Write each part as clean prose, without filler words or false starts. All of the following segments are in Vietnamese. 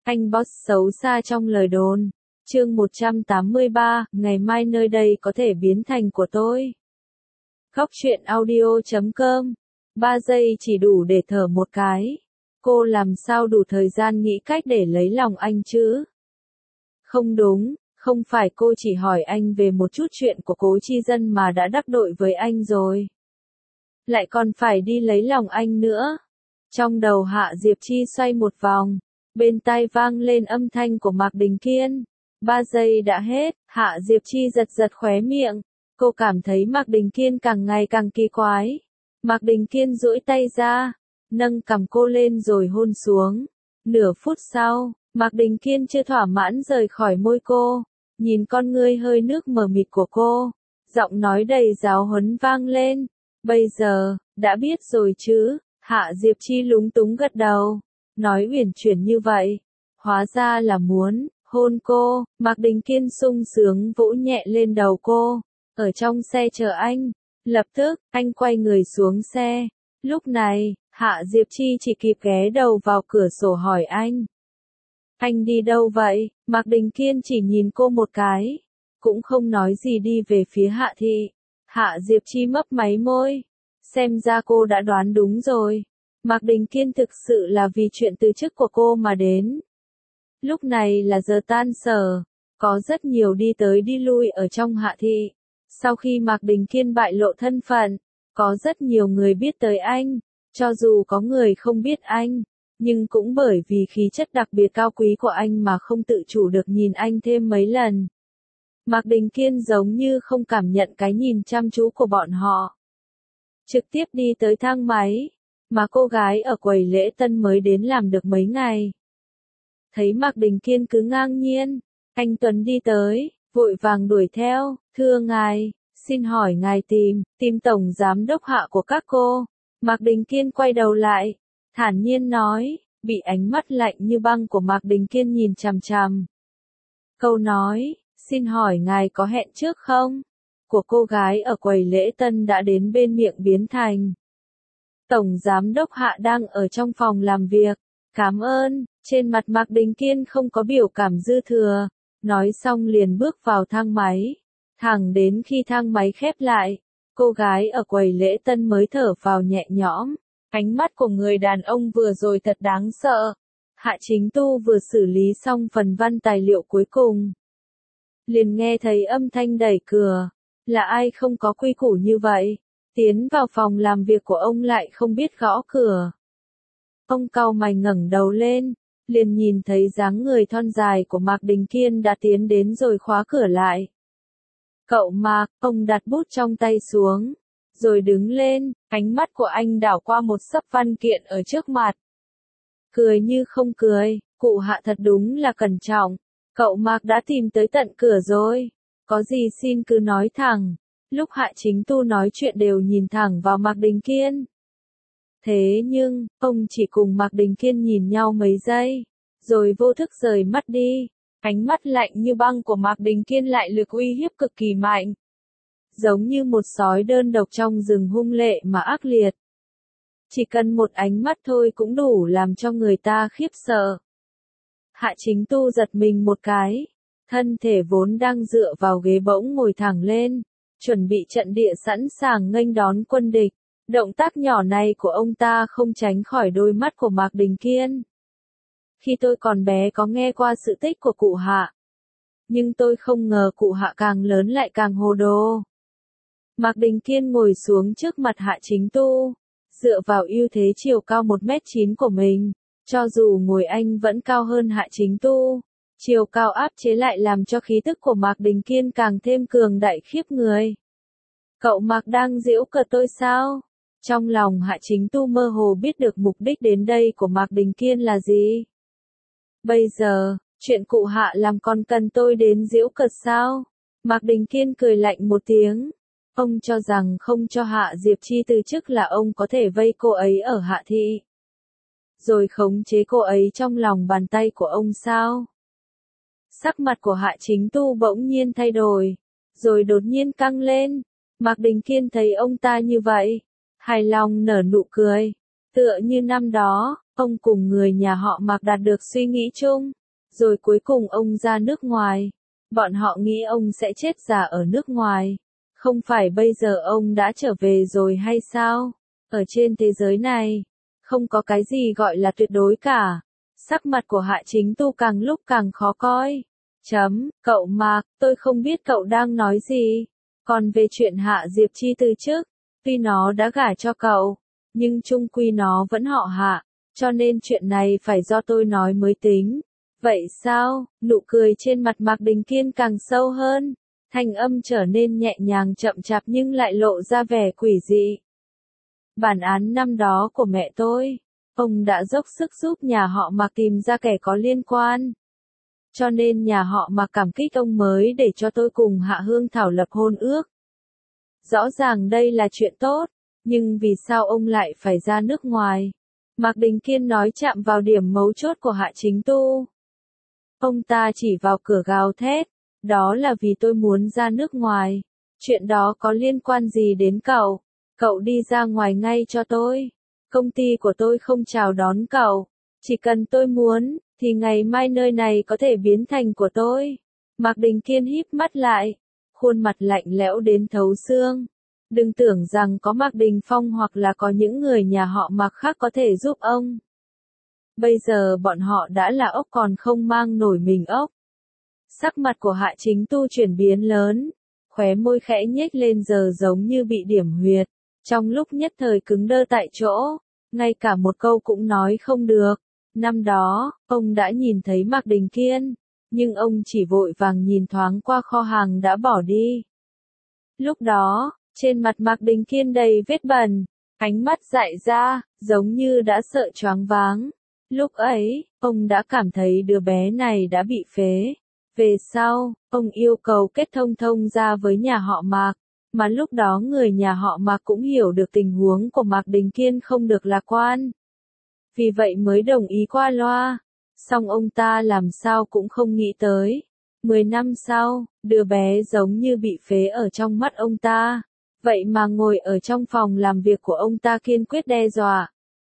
Anh boss xấu xa trong lời đồn. Chương 183, ngày mai nơi đây có thể biến thành của tôi. Góc truyện audio.com. 3 giây chỉ đủ để thở một cái. Cô làm sao đủ thời gian nghĩ cách để lấy lòng anh chứ? Không đúng, không phải cô chỉ hỏi anh về một chút chuyện của Cố Chi Dân mà đã đắc tội với anh rồi. Lại còn phải đi lấy lòng anh nữa. Trong đầu Hạ Diệp Chi xoay một vòng, bên tai vang lên âm thanh của Mạc Đình Kiên. 3 giây đã hết, Hạ Diệp Chi giật giật khóe miệng. Cô cảm thấy Mạc Đình Kiên càng ngày càng kỳ quái. Mạc Đình Kiên duỗi tay ra, nâng cằm cô lên rồi hôn xuống. Nửa phút sau, Mạc Đình Kiên chưa thỏa mãn rời khỏi môi cô, nhìn con ngươi hơi nước mờ mịt của cô, giọng nói đầy giáo huấn vang lên. Bây giờ, đã biết rồi chứ? Hạ Diệp Chi lúng túng gật đầu, nói uyển chuyển như vậy. Hóa ra là muốn hôn cô. Mạc Đình Kiên sung sướng vỗ nhẹ lên đầu cô. Ở trong xe chờ anh. Lập tức, anh quay người xuống xe. Lúc này, Hạ Diệp Chi chỉ kịp ghé đầu vào cửa sổ hỏi anh. Anh đi đâu vậy? Mạc Đình Kiên chỉ nhìn cô một cái, cũng không nói gì đi về phía Hạ Thị. Hạ Diệp Chi mấp máy môi. Xem ra cô đã đoán đúng rồi. Mạc Đình Kiên thực sự là vì chuyện từ chức của cô mà đến. Lúc này là giờ tan sở, có rất nhiều đi tới đi lui ở trong Hạ Thị. Sau khi Mạc Đình Kiên bại lộ thân phận, có rất nhiều người biết tới anh, cho dù có người không biết anh, nhưng cũng bởi vì khí chất đặc biệt cao quý của anh mà không tự chủ được nhìn anh thêm mấy lần. Mạc Đình Kiên giống như không cảm nhận cái nhìn chăm chú của bọn họ. Trực tiếp đi tới thang máy, mà cô gái ở quầy lễ tân mới đến làm được mấy ngày. Thấy Mạc Đình Kiên cứ ngang nhiên, anh Tuấn đi tới, vội vàng đuổi theo. Thưa ngài, xin hỏi ngài tìm tổng giám đốc Hạ của các cô. Mạc Đình Kiên quay đầu lại, thản nhiên nói, bị ánh mắt lạnh như băng của Mạc Đình Kiên nhìn chằm chằm. Câu nói, xin hỏi ngài có hẹn trước không? Của cô gái ở quầy lễ tân đã đến bên miệng biến thành. Tổng giám đốc Hạ đang ở trong phòng làm việc. Cảm ơn. Trên mặt Mạc Đình Kiên không có biểu cảm dư thừa. Nói xong liền bước vào thang máy. Thẳng đến khi thang máy khép lại, cô gái ở quầy lễ tân mới thở phào nhẹ nhõm. Ánh mắt của người đàn ông vừa rồi thật đáng sợ. Hạ Chính Tu vừa xử lý xong phần văn tài liệu cuối cùng. Liền nghe thấy âm thanh đẩy cửa. Là ai không có quy củ như vậy? Tiến vào phòng làm việc của ông lại không biết gõ cửa. Ông cau mày ngẩng đầu lên, liền nhìn thấy dáng người thon dài của Mạc Đình Kiên đã tiến đến rồi khóa cửa lại. Cậu Mạc, ông đặt bút trong tay xuống, rồi đứng lên, ánh mắt của anh đảo qua một xấp văn kiện ở trước mặt. Cười như không cười, cụ Hạ thật đúng là cẩn trọng. Cậu Mạc đã tìm tới tận cửa rồi. Có gì xin cứ nói thẳng. Lúc Hạ Chính Tu nói chuyện đều nhìn thẳng vào Mạc Đình Kiên. Thế nhưng, ông chỉ cùng Mạc Đình Kiên nhìn nhau mấy giây, rồi vô thức rời mắt đi. Ánh mắt lạnh như băng của Mạc Đình Kiên lại lực uy hiếp cực kỳ mạnh. Giống như một sói đơn độc trong rừng hung lệ mà ác liệt. Chỉ cần một ánh mắt thôi cũng đủ làm cho người ta khiếp sợ. Hạ Chính Tu giật mình một cái. Thân thể vốn đang dựa vào ghế bỗng ngồi thẳng lên, chuẩn bị trận địa sẵn sàng nghênh đón quân địch. Động tác nhỏ này của ông ta không tránh khỏi đôi mắt của Mạc Đình Kiên. Khi tôi còn bé có nghe qua sự tích của cụ Hạ. Nhưng tôi không ngờ cụ Hạ càng lớn lại càng hồ đồ. Mạc Đình Kiên ngồi xuống trước mặt Hạ Chính Tu, dựa vào ưu thế chiều cao 1m9 của mình. Cho dù ngồi anh vẫn cao hơn Hạ Chính Tu. Chiều cao áp chế lại làm cho khí tức của Mạc Đình Kiên càng thêm cường đại khiếp người. Cậu Mạc đang giễu cợt tôi sao? Trong lòng Hạ Chính Tu mơ hồ biết được mục đích đến đây của Mạc Đình Kiên là gì. Bây giờ, chuyện cụ Hạ làm còn cần tôi đến giễu cợt sao? Mạc Đình Kiên cười lạnh một tiếng. Ông cho rằng không cho Hạ Diệp Chi từ chức là ông có thể vây cô ấy ở Hạ Thị. Rồi khống chế cô ấy trong lòng bàn tay của ông sao? Sắc mặt của Hạ Chính Tu bỗng nhiên thay đổi, rồi đột nhiên căng lên. Mạc Đình Kiên thấy ông ta như vậy, hài lòng nở nụ cười. Tựa như năm đó, ông cùng người nhà họ Mạc đạt được suy nghĩ chung, rồi cuối cùng ông ra nước ngoài. Bọn họ nghĩ ông sẽ chết già ở nước ngoài. Không phải bây giờ ông đã trở về rồi hay sao? Ở trên thế giới này, không có cái gì gọi là tuyệt đối cả. Sắc mặt của Hạ Chính Tu càng lúc càng khó coi. Cậu Mạc, tôi không biết cậu đang nói gì. Còn về chuyện Hạ Diệp Chi từ chức, tuy nó đã gả cho cậu, nhưng chung quy nó vẫn họ Hạ, cho nên chuyện này phải do tôi nói mới tính. Vậy sao? Nụ cười trên mặt Mạc Đình Kiên càng sâu hơn, thanh âm trở nên nhẹ nhàng chậm chạp nhưng lại lộ ra vẻ quỷ dị. Bản án năm đó của mẹ tôi, ông đã dốc sức giúp nhà họ Mạc tìm ra kẻ có liên quan. Cho nên nhà họ Mạc cảm kích ông mới để cho tôi cùng Hạ Hương Thảo lập hôn ước. Rõ ràng đây là chuyện tốt, nhưng vì sao ông lại phải ra nước ngoài? Mạc Đình Kiên nói chạm vào điểm mấu chốt của Hạ Chính Tu. Ông ta chỉ vào cửa gào thét, đó là vì tôi muốn ra nước ngoài. Chuyện đó có liên quan gì đến cậu? Cậu đi ra ngoài ngay cho tôi. Công ty của tôi không chào đón cậu. Chỉ cần tôi muốn, thì ngày mai nơi này có thể biến thành của tôi. Mạc Đình Kiên híp mắt lại, khuôn mặt lạnh lẽo đến thấu xương. Đừng tưởng rằng có Mạc Đình Phong hoặc là có những người nhà họ Mạc khác có thể giúp ông. Bây giờ bọn họ đã là ốc còn không mang nổi mình ốc. Sắc mặt của Hạ Chính Tu chuyển biến lớn, khóe môi khẽ nhếch lên giờ giống như bị điểm huyệt. Trong lúc nhất thời cứng đơ tại chỗ, ngay cả một câu cũng nói không được. Năm đó, ông đã nhìn thấy Mạc Đình Kiên, nhưng ông chỉ vội vàng nhìn thoáng qua kho hàng đã bỏ đi. Lúc đó, trên mặt Mạc Đình Kiên đầy vết bẩn, ánh mắt dại ra, giống như đã sợ choáng váng. Lúc ấy, ông đã cảm thấy đứa bé này đã bị phế. Về sau, ông yêu cầu kết thông ra với nhà họ Mạc, mà lúc đó người nhà họ Mạc cũng hiểu được tình huống của Mạc Đình Kiên không được lạc quan. Vì vậy mới đồng ý qua loa. Song ông ta làm sao cũng không nghĩ tới. 10 năm sau, đứa bé giống như bị phế ở trong mắt ông ta. Vậy mà ngồi ở trong phòng làm việc của ông ta kiên quyết đe dọa.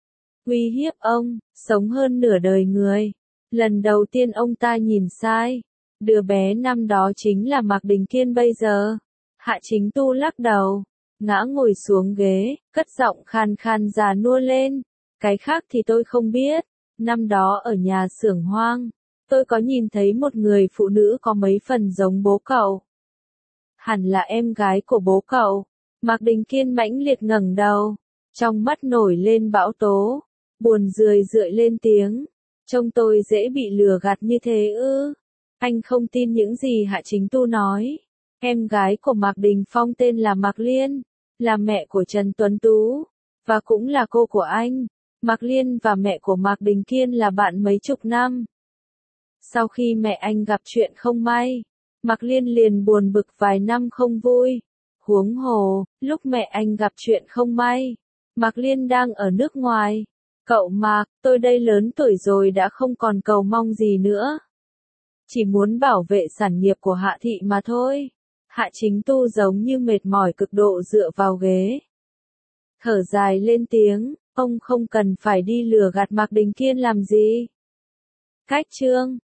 Uy hiếp ông, sống hơn nửa đời người. Lần đầu tiên ông ta nhìn sai. Đứa bé năm đó chính là Mạc Đình Kiên bây giờ. Hạ Chính Tu lắc đầu, ngã ngồi xuống ghế, cất giọng khan khan già nua lên. Cái khác thì tôi không biết. Năm đó ở nhà xưởng hoang, tôi có nhìn thấy một người phụ nữ có mấy phần giống bố cậu. Hẳn là em gái của bố cậu. Mạc Đình Kiên mãnh liệt ngẩng đầu, trong mắt nổi lên bão tố, buồn rười rượi lên tiếng. Trông tôi dễ bị lừa gạt như thế ư? Anh không tin những gì Hạ Chính Tu nói. Em gái của Mạc Đình Phong tên là Mạc Liên, là mẹ của Trần Tuấn Tú, và cũng là cô của anh. Mạc Liên và mẹ của Mạc Đình Kiên là bạn mấy chục năm. Sau khi mẹ anh gặp chuyện không may, Mạc Liên liền buồn bực vài năm không vui. Huống hồ, lúc mẹ anh gặp chuyện không may, Mạc Liên đang ở nước ngoài. Cậu Mạc, tôi đây lớn tuổi rồi đã không còn cầu mong gì nữa. Chỉ muốn bảo vệ sản nghiệp của Hạ thị mà thôi. Hạ Chính Tu giống như mệt mỏi cực độ dựa vào ghế. Thở dài lên tiếng, ông không cần phải đi lừa gạt Mạc Đình Kiên làm gì. Cách chương